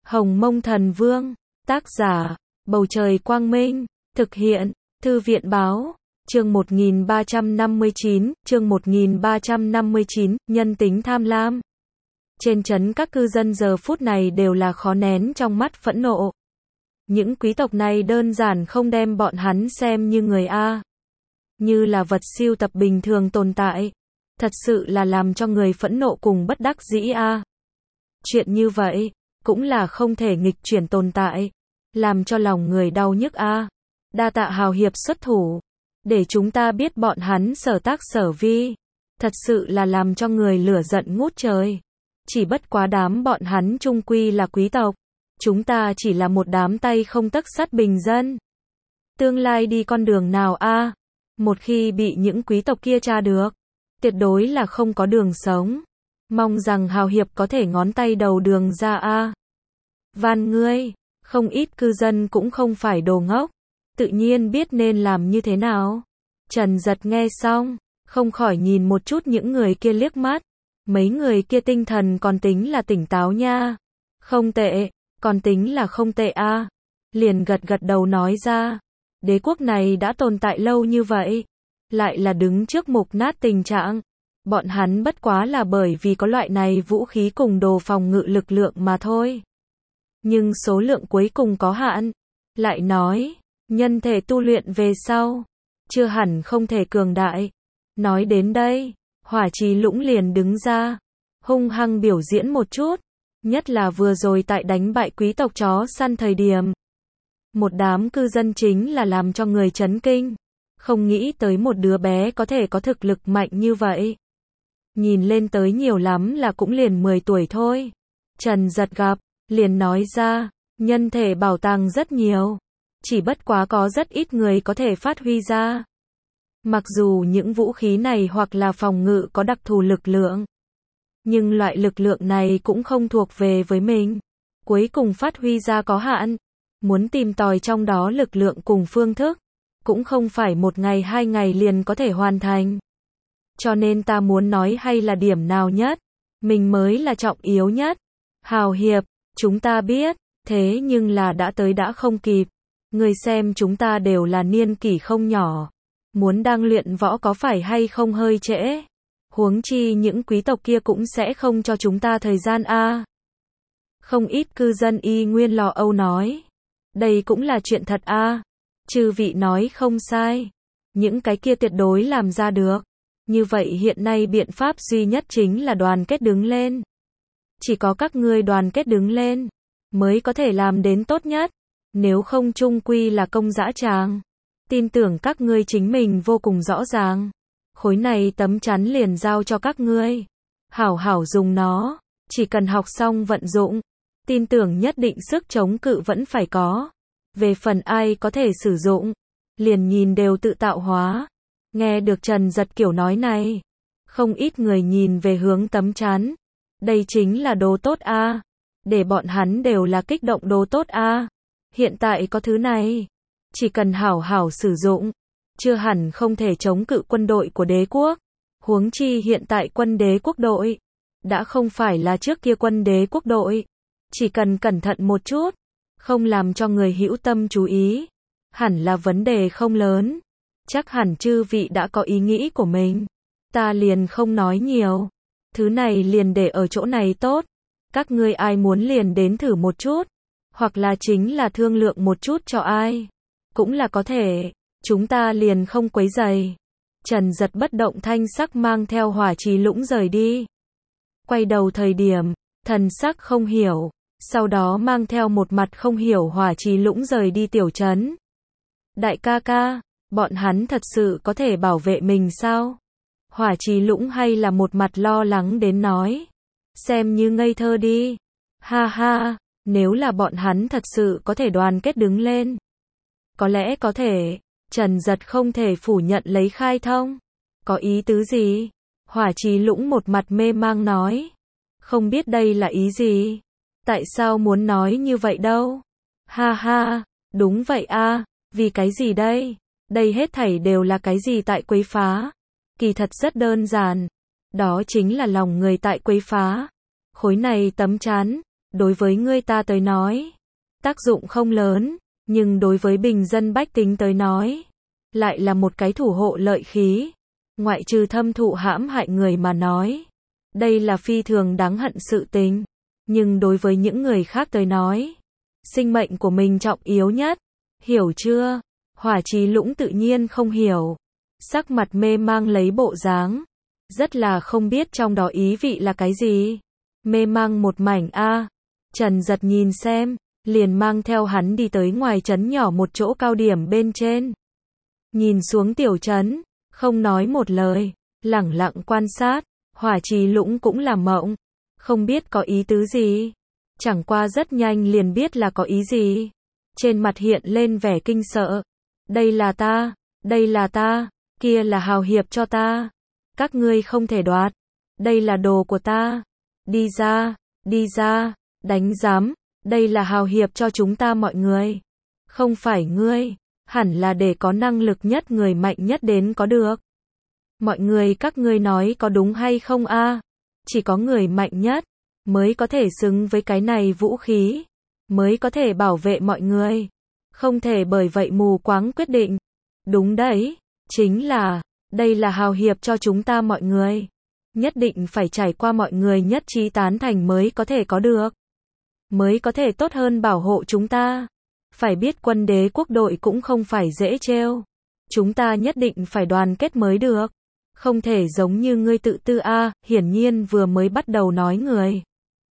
Hồng Mông Thần Vương, tác giả, Bầu Trời Quang Minh, thực hiện, Thư viện Báo, chương 1359, nhân tính tham lam. Trên trấn các cư dân giờ phút này đều là khó nén trong mắt phẫn nộ. Những quý tộc này đơn giản không đem bọn hắn xem như người A, như là vật sưu tập bình thường tồn tại. Thật sự là làm cho người phẫn nộ cùng bất đắc dĩ A. Chuyện như vậy, cũng là không thể nghịch chuyển tồn tại, làm cho lòng người đau nhức A. Đa tạ hào hiệp xuất thủ, để chúng ta biết bọn hắn sở tác sở vi. Thật sự là làm cho người lửa giận ngút trời. Chỉ bất quá đám bọn hắn chung quy là quý tộc. Chúng ta chỉ là một đám tay không tấc sắt bình dân. Tương lai đi con đường nào A? Một khi bị những quý tộc kia tra được, tuyệt đối là không có đường sống. Mong rằng hào hiệp có thể ngón tay đầu đường ra A. Van ngươi, không ít cư dân cũng không phải đồ ngốc, tự nhiên biết nên làm như thế nào. Trần Giật nghe xong, không khỏi nhìn một chút những người kia liếc mắt. Mấy người kia tinh thần còn tính là tỉnh táo nha. Không tệ, còn tính là không tệ A. Liền gật gật đầu nói ra, đế quốc này đã tồn tại lâu như vậy, lại là đứng trước mục nát tình trạng. Bọn hắn bất quá là bởi vì có loại này vũ khí cùng đồ phòng ngự lực lượng mà thôi. Nhưng số lượng cuối cùng có hạn. Lại nói, nhân thể tu luyện về sau, chưa hẳn không thể cường đại. Nói đến đây, Hỏa Trì Lũng liền đứng ra, hung hăng biểu diễn một chút. Nhất là vừa rồi tại đánh bại quý tộc chó săn thời điểm. Một đám cư dân chính là làm cho người chấn kinh. Không nghĩ tới một đứa bé có thể có thực lực mạnh như vậy. Nhìn lên tới nhiều lắm là cũng liền 10 tuổi thôi. Trần Giật gặp, liền nói ra, nhân thể bảo tàng rất nhiều. Chỉ bất quá có rất ít người có thể phát huy ra. Mặc dù những vũ khí này hoặc là phòng ngự có đặc thù lực lượng, nhưng loại lực lượng này cũng không thuộc về với mình. Cuối cùng phát huy ra có hạn. Muốn tìm tòi trong đó lực lượng cùng phương thức, cũng không phải một ngày 2 ngày liền có thể hoàn thành. Cho nên ta muốn nói hay là điểm nào nhất, mình mới là trọng yếu nhất. Hào hiệp, chúng ta biết, thế nhưng là đã tới đã không kịp. Người xem chúng ta đều là niên kỷ không nhỏ. Muốn đang luyện võ có phải hay không hơi trễ? Huống chi những quý tộc kia cũng sẽ không cho chúng ta thời gian A. Không ít cư dân y nguyên lo âu nói. Đây cũng là chuyện thật A. Chư vị nói không sai. Những cái kia tuyệt đối làm ra được. Như vậy hiện nay biện pháp duy nhất chính là đoàn kết đứng lên. Chỉ có các ngươi đoàn kết đứng lên, mới có thể làm đến tốt nhất. Nếu không chung quy là công dã tràng. Tin tưởng các ngươi chính mình vô cùng rõ ràng. Khối này tấm chắn liền giao cho các ngươi. Hảo hảo dùng nó. Chỉ cần học xong vận dụng. Tin tưởng nhất định sức chống cự vẫn phải có. Về phần ai có thể sử dụng, liền nhìn đều tự tạo hóa. Nghe được Trần Giật kiểu nói này, không ít người nhìn về hướng tấm chắn. Đây chính là đồ tốt A. Để bọn hắn đều là kích động đồ tốt A. Hiện tại có thứ này, chỉ cần hảo hảo sử dụng, chưa hẳn không thể chống cự quân đội của đế quốc. Huống chi hiện tại quân đế quốc đội, đã không phải là trước kia quân đế quốc đội. Chỉ cần cẩn thận một chút, không làm cho người hữu tâm chú ý, hẳn là vấn đề không lớn. Chắc hẳn chư vị đã có ý nghĩ của mình. Ta liền không nói nhiều. Thứ này liền để ở chỗ này tốt. Các ngươi ai muốn liền đến thử một chút. Hoặc là chính là thương lượng một chút cho ai. Cũng là có thể. Chúng ta liền không quấy rầy. Trần Giật bất động thanh sắc mang theo Hỏa Trì Lũng rời đi. Quay đầu thời điểm, thần sắc không hiểu. Sau đó mang theo một mặt không hiểu Hỏa Trì Lũng rời đi tiểu trấn. Đại ca ca, bọn hắn thật sự có thể bảo vệ mình sao? Hỏa Trì Lũng hay là một mặt lo lắng đến nói. Xem như ngây thơ đi. Ha ha, nếu là bọn hắn thật sự có thể đoàn kết đứng lên. Có lẽ có thể. Trần Giật không thể phủ nhận lấy khai thông. Có ý tứ gì? Hỏa Trì Lũng một mặt mê mang nói. Không biết đây là ý gì? Tại sao muốn nói như vậy đâu? Ha ha, đúng vậy A. Vì cái gì đây? Đây hết thảy đều là cái gì tại quấy phá? Kỳ thật rất đơn giản. Đó chính là lòng người tại quấy phá. Khối này tấm chắn, đối với ngươi ta tới nói, tác dụng không lớn, nhưng đối với bình dân bách tính tới nói, lại là một cái thủ hộ lợi khí, ngoại trừ thâm thụ hãm hại người mà nói. Đây là phi thường đáng hận sự tình, nhưng đối với những người khác tới nói, sinh mệnh của mình trọng yếu nhất, hiểu chưa? Hỏa Trì Lũng tự nhiên không hiểu, sắc mặt mê mang lấy bộ dáng, rất là không biết trong đó ý vị là cái gì. Mê mang một mảnh a. Trần Giật nhìn xem, liền mang theo hắn đi tới ngoài trấn nhỏ một chỗ cao điểm bên trên. Nhìn xuống tiểu trấn, không nói một lời, lẳng lặng quan sát, Hỏa Trì Lũng cũng là mộng, không biết có ý tứ gì. Chẳng qua rất nhanh liền biết là có ý gì. Trên mặt hiện lên vẻ kinh sợ. Đây là ta, kia là hào hiệp cho ta. Các ngươi không thể đoạt, đây là đồ của ta. Đi ra, đánh giám, đây là hào hiệp cho chúng ta mọi người. Không phải ngươi, hẳn là để có năng lực nhất người mạnh nhất đến có được. Mọi người các ngươi nói có đúng hay không a? Chỉ có người mạnh nhất mới có thể xứng với cái này vũ khí, mới có thể bảo vệ mọi người. Không thể bởi vậy mù quáng quyết định. Đúng đấy, chính là, đây là hào hiệp cho chúng ta mọi người. Nhất định phải trải qua mọi người nhất trí tán thành mới có thể có được. Mới có thể tốt hơn bảo hộ chúng ta. Phải biết quân đế quốc đội cũng không phải dễ trêu. Chúng ta nhất định phải đoàn kết mới được. Không thể giống như ngươi tự tư a, hiển nhiên vừa mới bắt đầu nói người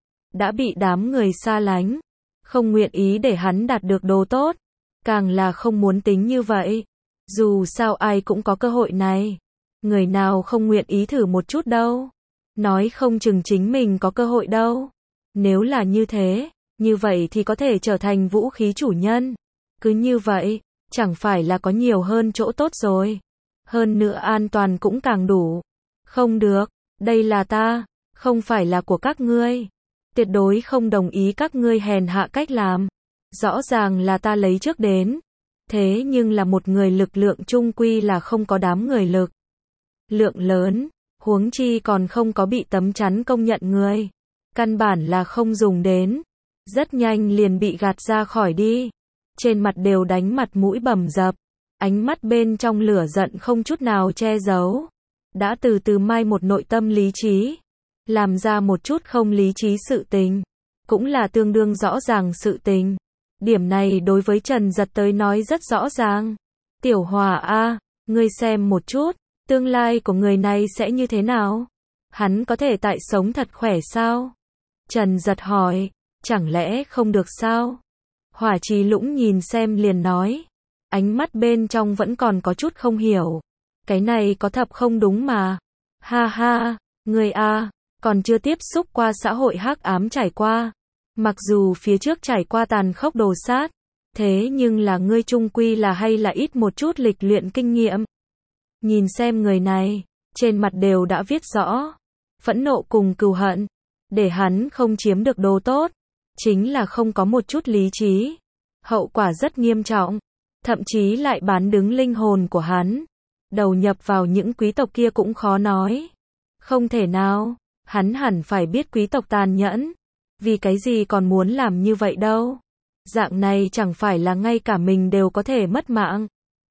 đã bị đám người xa lánh, không nguyện ý để hắn đạt được đồ tốt, càng là không muốn tính như vậy. Dù sao ai cũng có cơ hội này, người nào không nguyện ý thử một chút đâu. Nói không chừng chính mình có cơ hội đâu. Nếu là như thế, như vậy thì có thể trở thành vũ khí chủ nhân. Cứ như vậy, chẳng phải là có nhiều hơn chỗ tốt rồi. Hơn nữa an toàn cũng càng đủ. Không được, đây là ta, không phải là của các ngươi. Tuyệt đối không đồng ý các ngươi hèn hạ cách làm. Rõ ràng là ta lấy trước đến. Thế nhưng là một người lực lượng chung quy là không có đám người lực lượng lớn, huống chi còn không có bị tấm chắn công nhận người. Căn bản là không dùng đến. Rất nhanh liền bị gạt ra khỏi đi. Trên mặt đều đánh mặt mũi bầm dập. Ánh mắt bên trong lửa giận không chút nào che giấu. Đã từ từ mai một nội tâm lý trí. Làm ra một chút không lý trí sự tình. Cũng là tương đương rõ ràng sự tình. Điểm này đối với Trần Giật tới nói rất rõ ràng. Tiểu Hòa a, ngươi xem một chút, tương lai của người này sẽ như thế nào? Hắn có thể tại sống thật khỏe sao? Trần Giật hỏi, chẳng lẽ không được sao? Hỏa Trì Lũng nhìn xem liền nói. Ánh mắt bên trong vẫn còn có chút không hiểu. Cái này có thật không đúng mà. Ha ha, người a, còn chưa tiếp xúc qua xã hội hắc ám trải qua. Mặc dù phía trước trải qua tàn khốc đồ sát, thế nhưng là ngươi chung quy là hay là ít một chút lịch luyện kinh nghiệm. Nhìn xem người này, trên mặt đều đã viết rõ. Phẫn nộ cùng cừu hận. Để hắn không chiếm được đồ tốt. Chính là không có một chút lý trí. Hậu quả rất nghiêm trọng. Thậm chí lại bán đứng linh hồn của hắn. Đầu nhập vào những quý tộc kia cũng khó nói. Không thể nào, hắn hẳn phải biết quý tộc tàn nhẫn. Vì cái gì còn muốn làm như vậy đâu. Dạng này chẳng phải là ngay cả mình đều có thể mất mạng.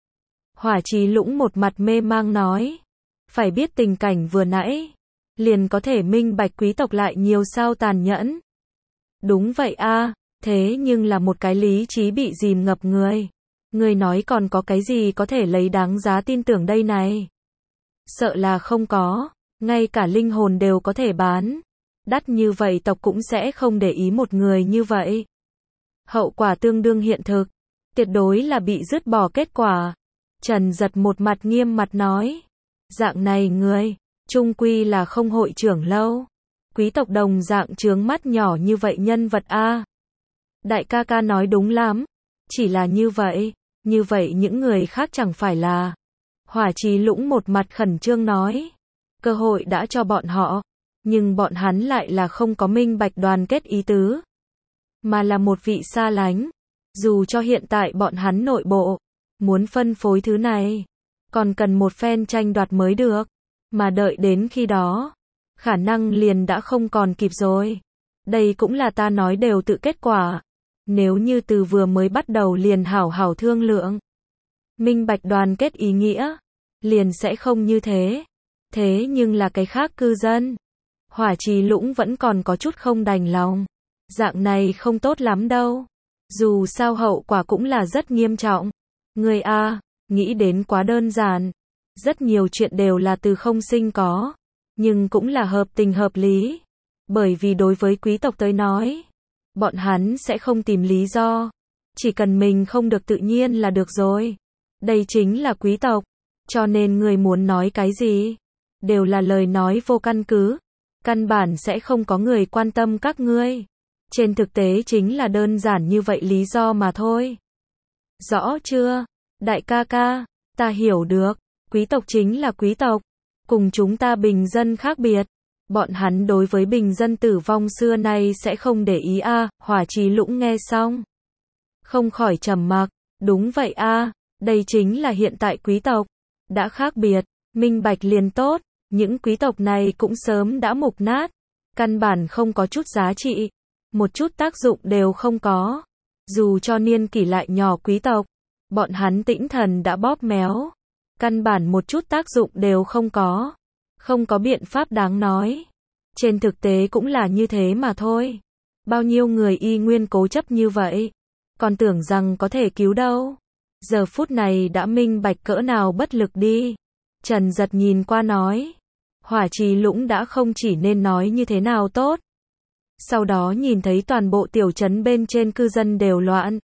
Hỏa Trì Lũng một mặt mê mang nói. Phải biết tình cảnh vừa nãy. Liền có thể minh bạch quý tộc lại nhiều sao tàn nhẫn. Đúng vậy a, thế nhưng là một cái lý trí bị dìm ngập người. Người nói còn có cái gì có thể lấy đáng giá tin tưởng đây này. Sợ là không có, ngay cả linh hồn đều có thể bán. Đắt như vậy tộc cũng sẽ không để ý một người như vậy. Hậu quả tương đương hiện thực, tuyệt đối là bị dứt bỏ kết quả. Trần Giật một mặt nghiêm mặt nói. Dạng này người, chung quy là không hội trưởng lâu. Quý tộc đồng dạng trướng mắt nhỏ như vậy nhân vật a. Đại ca ca nói đúng lắm. Chỉ là như vậy những người khác chẳng phải là. Hỏa Trì Lũng một mặt khẩn trương nói. Cơ hội đã cho bọn họ, nhưng bọn hắn lại là không có minh bạch đoàn kết ý tứ. Mà là một vị xa lánh. Dù cho hiện tại bọn hắn nội bộ, muốn phân phối thứ này, còn cần một phen tranh đoạt mới được. Mà đợi đến khi đó, khả năng liền đã không còn kịp rồi. Đây cũng là ta nói đều tự kết quả. Nếu như từ vừa mới bắt đầu liền hảo hảo thương lượng, minh bạch đoàn kết ý nghĩa, liền sẽ không như thế. Thế nhưng là cái khác cư dân, Hỏa Trì Lũng vẫn còn có chút không đành lòng. Dạng này không tốt lắm đâu. Dù sao hậu quả cũng là rất nghiêm trọng. Người A, nghĩ đến quá đơn giản. Rất nhiều chuyện đều là từ không sinh có. Nhưng cũng là hợp tình hợp lý. Bởi vì đối với quý tộc tới nói, bọn hắn sẽ không tìm lý do. Chỉ cần mình không được tự nhiên là được rồi. Đây chính là quý tộc. Cho nên người muốn nói cái gì, đều là lời nói vô căn cứ. Căn bản sẽ không có người quan tâm các ngươi. Trên thực tế chính là đơn giản như vậy lý do mà thôi. Rõ chưa? Đại ca ca, ta hiểu được. Quý tộc chính là quý tộc. Cùng chúng ta bình dân khác biệt. Bọn hắn đối với bình dân tử vong xưa nay sẽ không để ý a. Hỏa Trì Lũng nghe xong, không khỏi trầm mặc. Đúng vậy a, đây chính là hiện tại quý tộc. Đã khác biệt, minh bạch liền tốt. Những quý tộc này cũng sớm đã mục nát. Căn bản không có chút giá trị. Một chút tác dụng đều không có. Dù cho niên kỷ lại nhỏ quý tộc, bọn hắn tĩnh thần đã bóp méo. Căn bản một chút tác dụng đều không có. Không có biện pháp đáng nói. Trên thực tế cũng là như thế mà thôi. Bao nhiêu người y nguyên cố chấp như vậy. Còn tưởng rằng có thể cứu đâu. Giờ phút này đã minh bạch cỡ nào bất lực đi. Trần Giật nhìn qua nói. Hỏa Trì Lũng đã không chỉ nên nói như thế nào tốt. Sau đó nhìn thấy toàn bộ tiểu trấn bên trên cư dân đều loạn.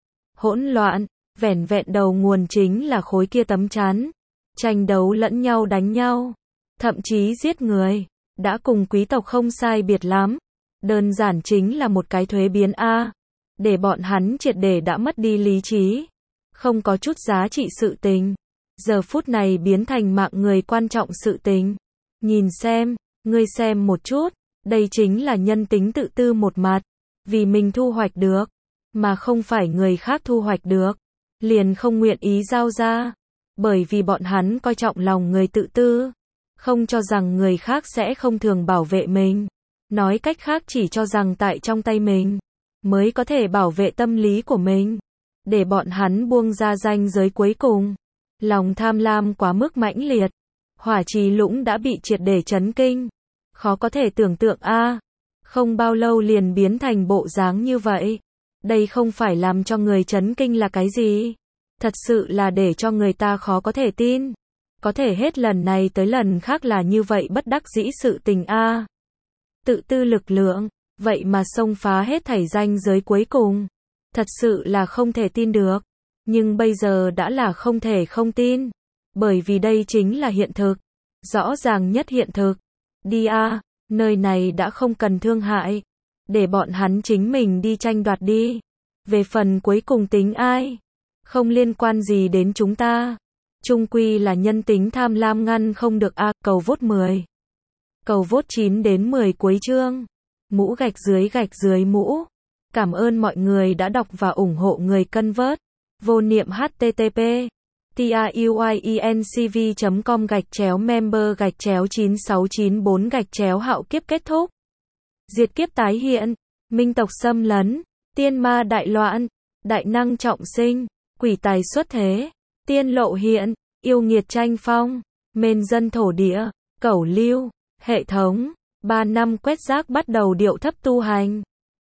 Hỗn loạn, vẻn vẹn đầu nguồn chính là khối kia tấm chắn. Tranh đấu lẫn nhau đánh nhau. Thậm chí giết người. Đã cùng quý tộc không sai biệt lắm. Đơn giản chính là một cái thuế biến A. Để bọn hắn triệt để đã mất đi lý trí. Không có chút giá trị sự tình. Giờ phút này biến thành mạng người quan trọng sự tình. Nhìn xem, ngươi xem một chút. Đây chính là nhân tính tự tư một mặt. Vì mình thu hoạch được, mà không phải người khác thu hoạch được. Liền không nguyện ý giao ra. Bởi vì bọn hắn coi trọng lòng người tự tư. Không cho rằng người khác sẽ không thường bảo vệ mình. Nói cách khác chỉ cho rằng tại trong tay mình mới có thể bảo vệ tâm lý của mình. Để bọn hắn buông ra ranh giới cuối cùng. Lòng tham lam quá mức mãnh liệt. Hỏa Trì Lũng đã bị triệt để chấn kinh. Khó có thể tưởng tượng a, không bao lâu liền biến thành bộ dáng như vậy. Đây không phải làm cho người chấn kinh là cái gì? Thật sự là để cho người ta khó có thể tin. Có thể hết lần này tới lần khác là như vậy bất đắc dĩ sự tình a. Tự tư lực lượng, vậy mà xông phá hết thảy ranh giới cuối cùng. Thật sự là không thể tin được. Nhưng bây giờ đã là không thể không tin. Bởi vì đây chính là hiện thực. Rõ ràng nhất hiện thực. Đi a, nơi này đã không cần thương hại. Để bọn hắn chính mình đi tranh đoạt đi. Về phần cuối cùng tính ai? Không liên quan gì đến chúng ta. Chung quy là nhân tính tham lam ngăn không được a. Cầu vote 10. Cầu vote 9 đến 10 cuối chương. Mũ gạch dưới mũ. Cảm ơn mọi người đã đọc và ủng hộ người cân vớt. Vô niệm http tiuyencv.com/member/9694 hạo kiếp kết thúc. Diệt kiếp tái hiện. Minh tộc xâm lấn. Tiên ma đại loạn. Đại năng trọng sinh. Quỷ tài xuất thế. Tiên lộ hiện. Yêu nghiệt tranh phong. Mên dân thổ địa. Cẩu lưu. Hệ thống. 3 năm quét rác bắt đầu điệu thấp tu hành.